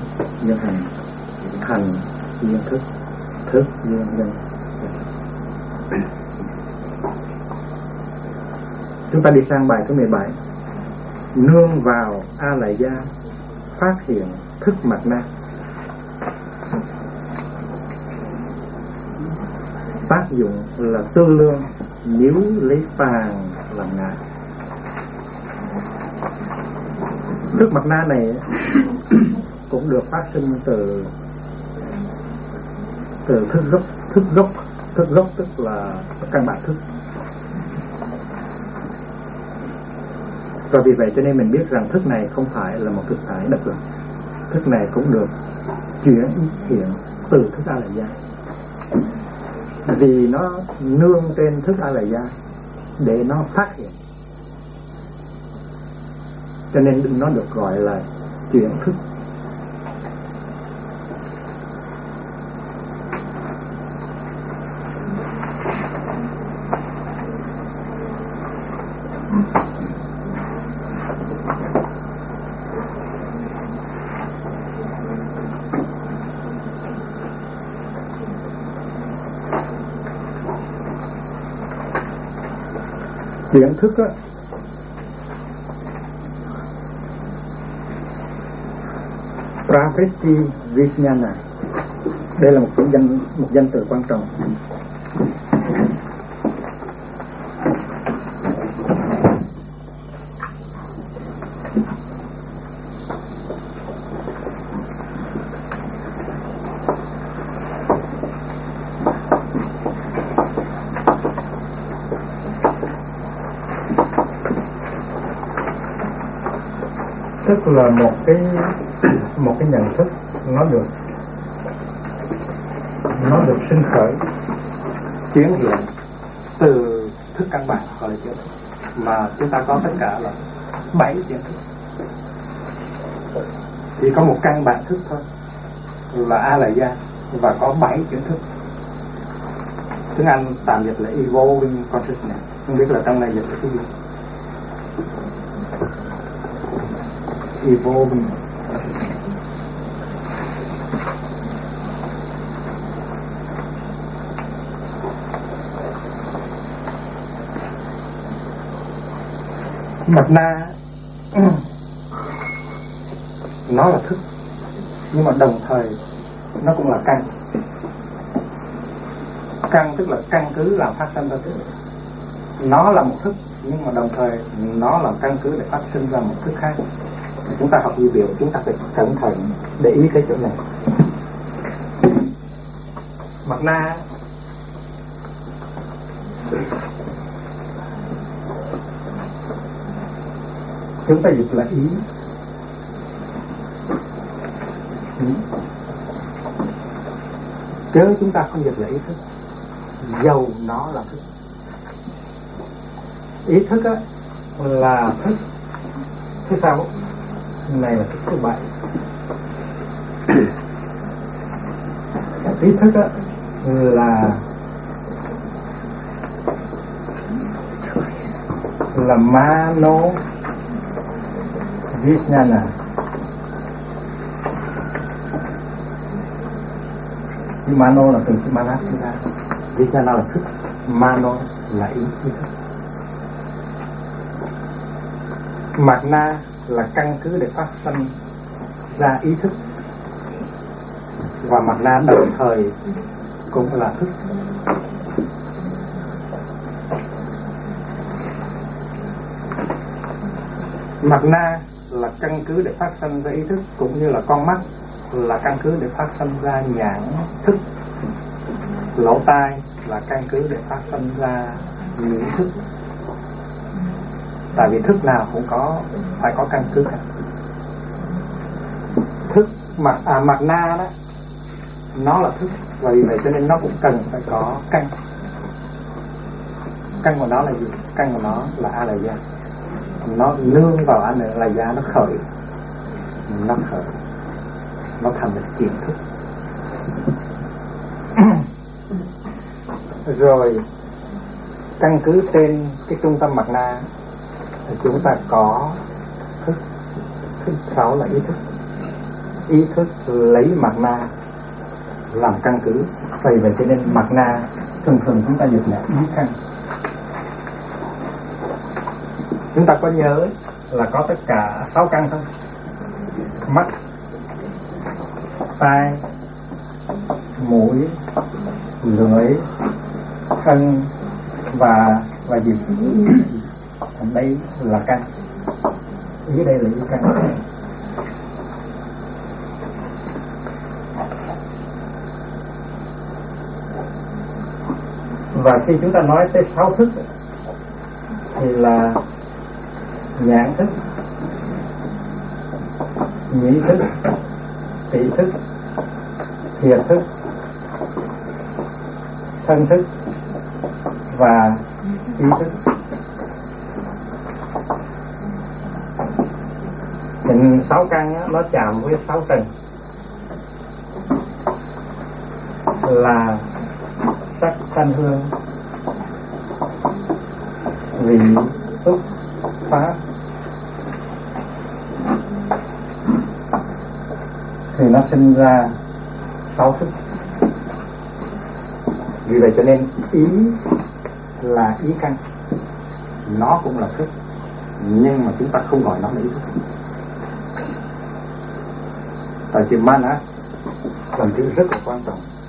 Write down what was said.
nhân hành, hành duyên thức, thức duyên nhân. Chúng ta đi sang bài thứ 17. Nương vào A Lại Gia phát hiện thức Mạt Na. Tác dụng là tư lương nếu lấy phàm làm ngã. Thức Mạt Na này cũng được phát sinh từ thức gốc tức là căn bản thức. Và vì vậy cho nên mình biết rằng thức này không phải là một thực tại độc lập. Thức này cũng được chuyển hiện từ thức A Lại Gia, vì nó nương trên thức A Lại Gia để nó phát hiện, cho nên nó được gọi là chuyển thức. Chuyển thức á, Pravritti Vijnana, đây là một danh từ quan trọng. Tức là một cái nhận thức nó được sinh khởi, chuyển hiện từ thức căn bản gọi là chuyển thức, mà chúng ta có tất cả là 7 chuyển thức. Chỉ có một căn bản thức thôi là A Lại Gia và có 7 chuyển thức. Tiếng Anh tạm dịch là evolving consciousness, không biết là trong này dịch là cái gì. Evolving. Mạt Na nó là thức, nhưng mà đồng thời nó cũng là căn. Căn tức là căn cứ làm phát sinh ra thức. Nó là một thức, nhưng mà đồng thời nó là căn cứ để phát sinh ra một thức khác. Chúng ta học di biểu, chúng ta phải cẩn thận để ý cái chỗ này. Mạt Na chúng ta dịch là ý. Chớ chúng ta không dịch là ý thức, dầu nó là thức. Ý thức á là thức thứ 6, này là thức thứ 7. Ý thức á là Mano Vijnana. Mano là từ chữ Manasana, Vijnana là thức, Mano là ý thức. Mạt Na là căn cứ để phát sinh ra ý thức, và Mạt Na đồng thời cũng là thức. Mạt Na là căn cứ để phát sinh ra ý thức, cũng như là con mắt là căn cứ để phát sinh ra nhãn thức, lỗ tai là căn cứ để phát sinh ra nhĩ thức. Tại vì thức nào cũng phải có căn cứ cả. Thức Mạt Na đó, nó là thức, và vì vậy cho nên nó cũng cần phải có căn. Căn của nó là gì? Căn của nó là A Lại Gia. Nó nương vào A Lại Gia, nó khởi, nó thành một chuyển thức. Rồi căn cứ trên cái trung tâm Mạt Na thì chúng ta có thức 6 là ý thức. ý thức lấy mặt na làm căn cứ. Vì vậy cho nên mặt na thường thường chúng ta dịch là ý căn. Chúng ta có nhớ là có tất cả 6 căn không? Mắt, tai, mũi, lưỡi, thân và gì? Đây là căn. Ý đây là ý căn. Và khi chúng ta nói tới 6 thức thì là nhãn thức, nhĩ thức, tỷ thức, thiệt thức, thân thức và ý thức. Thì 6 căn nó chạm với 6 tầng là sắc thanh hương vị xúc pháp, thì nó sinh ra 6 thức. Vì vậy cho nên ý là ý căn, nó cũng là thức, nhưng mà chúng ta không gọi nó là ý thức. Tại chữ mana là chữ rất là quan trọng.